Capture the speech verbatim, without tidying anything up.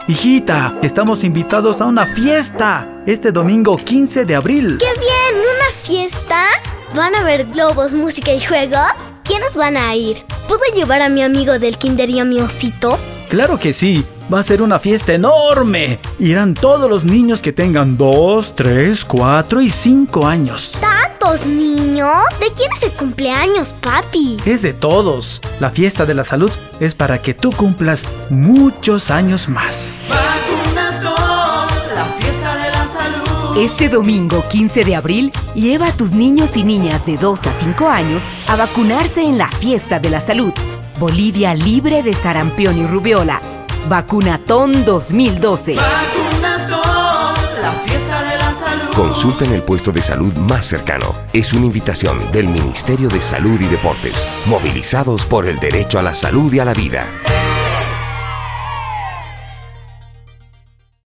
Hijita, estamos invitados a una fiesta este domingo quince de abril. ¡Qué bien! ¿Una fiesta? ¿Van a haber globos, música y juegos? ¿Quiénes van a ir? ¿Puedo llevar a mi amigo del kinder y a mi osito? Claro que sí, va a ser una fiesta enorme. Irán todos los niños que tengan dos, tres, cuatro y cinco años. ¿Tantos niños? ¿De quién es el cumpleaños, papi? Es de todos. La fiesta de la salud es para que tú cumplas muchos años más. Vacunatón, la fiesta de la salud. Este domingo quince de abril, lleva a tus niños y niñas de dos a cinco años a vacunarse en la fiesta de la salud. Bolivia libre de sarampión y rubiola. Vacunatón dos mil doce. Vacunatón, la fiesta de la salud. Consulta en el puesto de salud más cercano. Es una invitación del Ministerio de Salud y Deportes, movilizados por el derecho a la salud y a la vida.